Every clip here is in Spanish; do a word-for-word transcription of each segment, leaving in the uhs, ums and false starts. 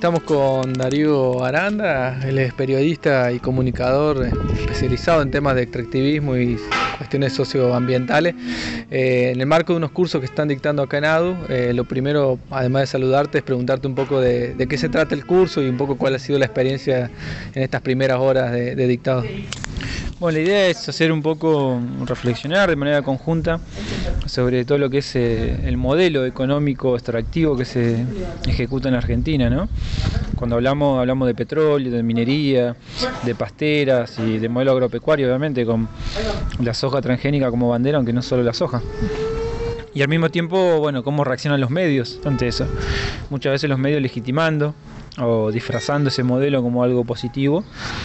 Estamos con Darío Aranda, él es periodista y comunicador especializado en temas de extractivismo y cuestiones socioambientales. Eh, en el marco de unos cursos que están dictando acá en A D U, eh, lo primero, además de saludarte, es preguntarte un poco de, de qué se trata el curso y un poco cuál ha sido la experiencia en estas primeras horas de, de dictado. Bueno, la idea es hacer un poco, reflexionar de manera conjunta sobre todo lo que es eh, el modelo económico extractivo que se ejecuta en Argentina, ¿no? Cuando hablamos, hablamos de petróleo, de minería, de pasteras y de modelo agropecuario, obviamente, con la soja transgénica como bandera, aunque no solo la soja. Y al mismo tiempo, bueno, cómo reaccionan los medios ante eso. Muchas veces los medios legitimando o disfrazando ese modelo como algo positivo,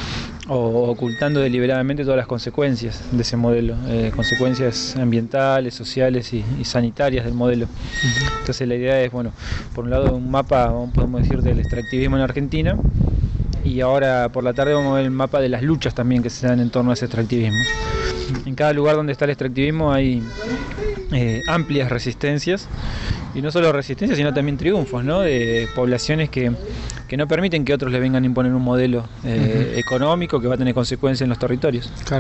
o ocultando deliberadamente todas las consecuencias de ese modelo, eh, consecuencias ambientales, sociales y, y sanitarias del modelo. Uh-huh. Entonces la idea es, bueno, por un lado un mapa, podemos decir, del extractivismo en Argentina, y ahora por la tarde vamos a ver el mapa de las luchas también que se dan en torno a ese extractivismo. En cada lugar donde está el extractivismo hay eh, amplias resistencias, y no solo resistencias, sino también triunfos, ¿no? De poblaciones que, que no permiten que otros le vengan a imponer un modelo eh, uh-huh. económico que va a tener consecuencias en los territorios. Claro.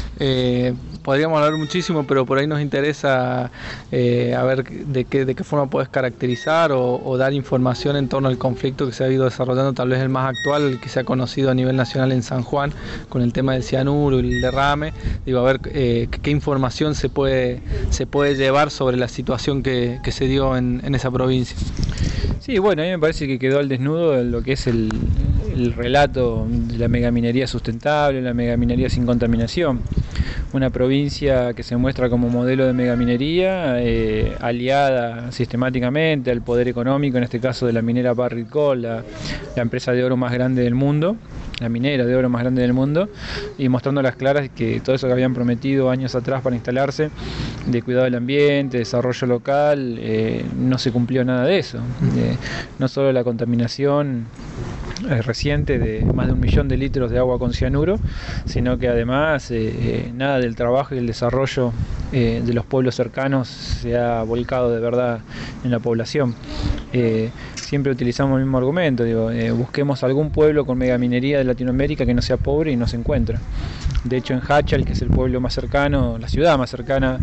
Eh, podríamos hablar muchísimo, pero por ahí nos interesa eh, a ver de qué, de qué forma puedes caracterizar o, o dar información en torno al conflicto que se ha ido desarrollando, tal vez el más actual, el que se ha conocido a nivel nacional en San Juan, con el tema del cianuro y el derrame. Digo, a ver eh, qué información se puede, se puede llevar sobre la situación que, que se dio en En, en esa provincia. Sí, bueno, a mí me parece que quedó al desnudo lo que es el, el relato de la megaminería sustentable, la megaminería sin contaminación. Una provincia que se muestra como modelo de megaminería, eh, aliada sistemáticamente al poder económico, en este caso de la minera Barrick Gold, la, la empresa de oro más grande del mundo, la minera de oro más grande del mundo, y mostrando a las claras que todo eso que habían prometido años atrás para instalarse, de cuidado del ambiente, desarrollo local, eh, no se cumplió nada de eso. Eh, no solo la contaminación eh, reciente de más de un millón de litros de agua con cianuro, sino que además eh, eh, nada del trabajo y el desarrollo eh, de los pueblos cercanos se ha volcado de verdad en la población. Eh, siempre utilizamos el mismo argumento, digo, eh, busquemos algún pueblo con megaminería de Latinoamérica que no sea pobre y no se encuentra. De hecho, en Hachal, que es el pueblo más cercano, la ciudad más cercana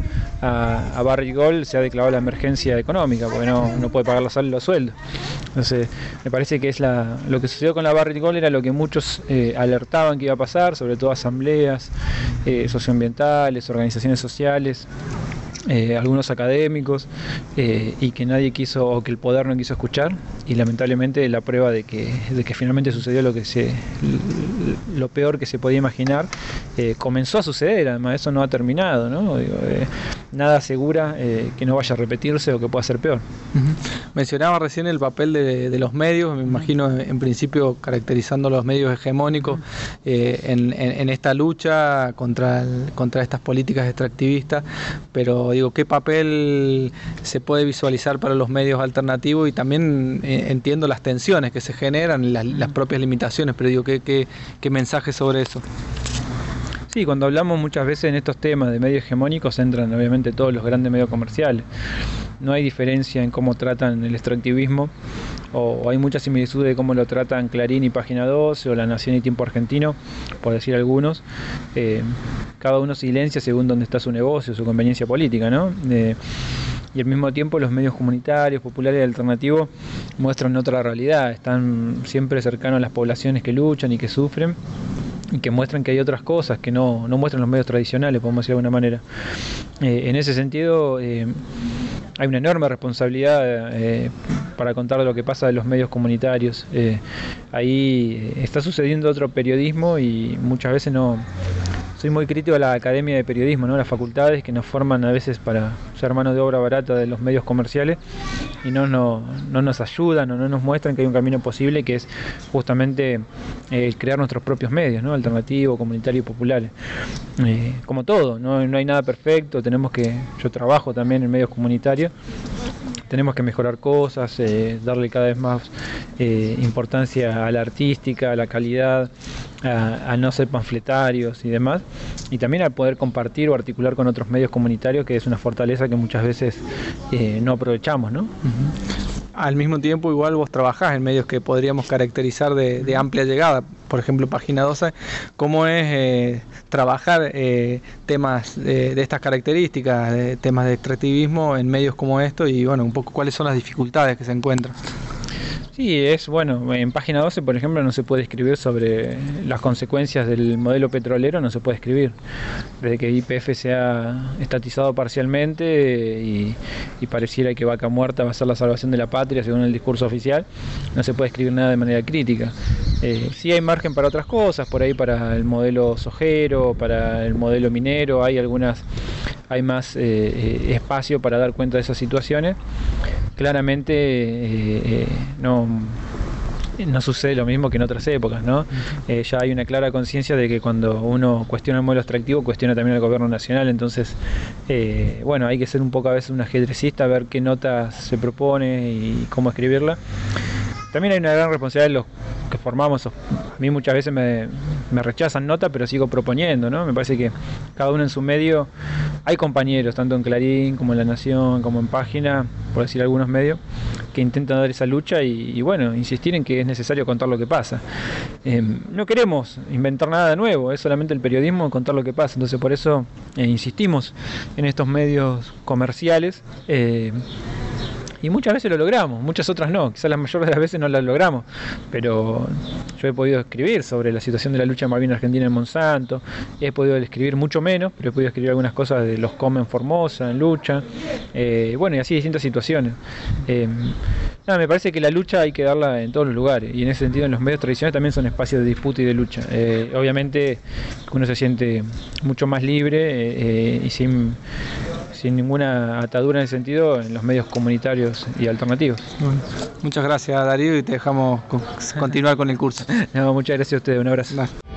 a, a Barrick Gold, se ha declarado la emergencia económica porque no, no puede pagar la sal y los sueldos. Entonces, me parece que es la, lo que sucedió con la Barrick Gold era lo que muchos eh, alertaban que iba a pasar, sobre todo asambleas eh, socioambientales, organizaciones sociales. Eh, algunos académicos eh, y que nadie quiso, o que el poder no quiso escuchar, y lamentablemente la prueba de que, de que finalmente sucedió lo que se lo peor que se podía imaginar eh, comenzó a suceder. Además eso no ha terminado, ¿no? Digo, eh, nada asegura eh, que no vaya a repetirse o que pueda ser peor. Uh-huh. Mencionaba recién el papel de, de los medios, me imagino en principio caracterizando los medios hegemónicos eh, en, en, en esta lucha contra, el, contra estas políticas extractivistas, pero digo, ¿qué papel se puede visualizar para los medios alternativos? Y también eh, entiendo las tensiones que se generan, las, las propias limitaciones, pero digo, ¿qué, qué, qué mensaje sobre eso? Sí, cuando hablamos muchas veces en estos temas de medios hegemónicos entran obviamente todos los grandes medios comerciales. No hay diferencia en cómo tratan el extractivismo, o, o hay mucha similitud de cómo lo tratan Clarín y Página doce o La Nación y Tiempo Argentino, por decir algunos. Eh, cada uno silencia según dónde está su negocio, su conveniencia política, ¿no? Eh, y al mismo tiempo los medios comunitarios, populares y alternativos muestran otra realidad, están siempre cercanos a las poblaciones que luchan y que sufren, y que muestran que hay otras cosas que no, no muestran los medios tradicionales, podemos decir de alguna manera. Eh, en ese sentido, eh, hay una enorme responsabilidad eh, para contar lo que pasa de los medios comunitarios. Eh, ahí está sucediendo otro periodismo y muchas veces no... Soy muy crítico a la Academia de Periodismo, ¿no? Las facultades que nos forman a veces para ser mano de obra barata de los medios comerciales y no, no, no nos ayudan o no nos muestran que hay un camino posible, que es justamente eh, crear nuestros propios medios, ¿no? Alternativos, comunitarios y populares. Eh, como todo, ¿no? No hay nada perfecto, tenemos que... Yo trabajo también en medios comunitarios. Tenemos que mejorar cosas, eh, darle cada vez más eh, importancia a la artística, a la calidad, a, a no ser panfletarios y demás, y también a poder compartir o articular con otros medios comunitarios, que es una fortaleza que muchas veces eh, no aprovechamos, ¿no? Uh-huh. al mismo tiempo igual vos trabajás en medios que podríamos caracterizar de, de amplia llegada, por ejemplo Página doce. ¿Cómo es eh, trabajar eh, temas de, de estas características, de temas de extractivismo en medios como estos, y bueno, un poco cuáles son las dificultades que se encuentran? Sí, es bueno, en Página doce, por ejemplo, no se puede escribir sobre las consecuencias del modelo petrolero, no se puede escribir. Desde que Y P F se ha estatizado parcialmente y, y pareciera que Vaca Muerta va a ser la salvación de la patria, según el discurso oficial, no se puede escribir nada de manera crítica. Eh, sí hay margen para otras cosas, por ahí para el modelo sojero, para el modelo minero, hay algunas, hay más eh, eh, espacio para dar cuenta de esas situaciones. Claramente eh, eh, no, no sucede lo mismo que en otras épocas, ¿no? Eh, ya hay una clara conciencia de que cuando uno cuestiona el modelo extractivo, cuestiona también el gobierno nacional. Entonces, eh, bueno, hay que ser un poco a veces un ajedrecista, ver qué notas se propone y cómo escribirla. También hay una gran responsabilidad de los que formamos. A mí muchas veces me, me rechazan nota, pero sigo proponiendo, ¿no? Me parece que cada uno en su medio, hay compañeros, tanto en Clarín como en La Nación, como en Página, por decir algunos medios, que intentan dar esa lucha y, y bueno, insistir en que es necesario contar lo que pasa. Eh, no queremos inventar nada nuevo, es solamente el periodismo contar lo que pasa. Entonces por eso eh, insistimos en estos medios comerciales. Eh, Y muchas veces lo logramos, muchas otras no, quizás la mayor de las veces no las logramos, pero yo he podido escribir sobre la situación de la lucha Malvinas Argentina en Monsanto, he podido escribir mucho menos, pero he podido escribir algunas cosas de los Come en Formosa, en lucha, eh, bueno, y así distintas situaciones. Eh, nada, me parece que la lucha hay que darla en todos los lugares, y en ese sentido en los medios tradicionales también son espacios de disputa y de lucha. Eh, obviamente uno se siente mucho más libre eh, y sin... sin ninguna atadura en ese sentido en los medios comunitarios y alternativos. Bueno, muchas gracias Darío y te dejamos continuar con el curso. No, muchas gracias a ustedes, un abrazo. Dale.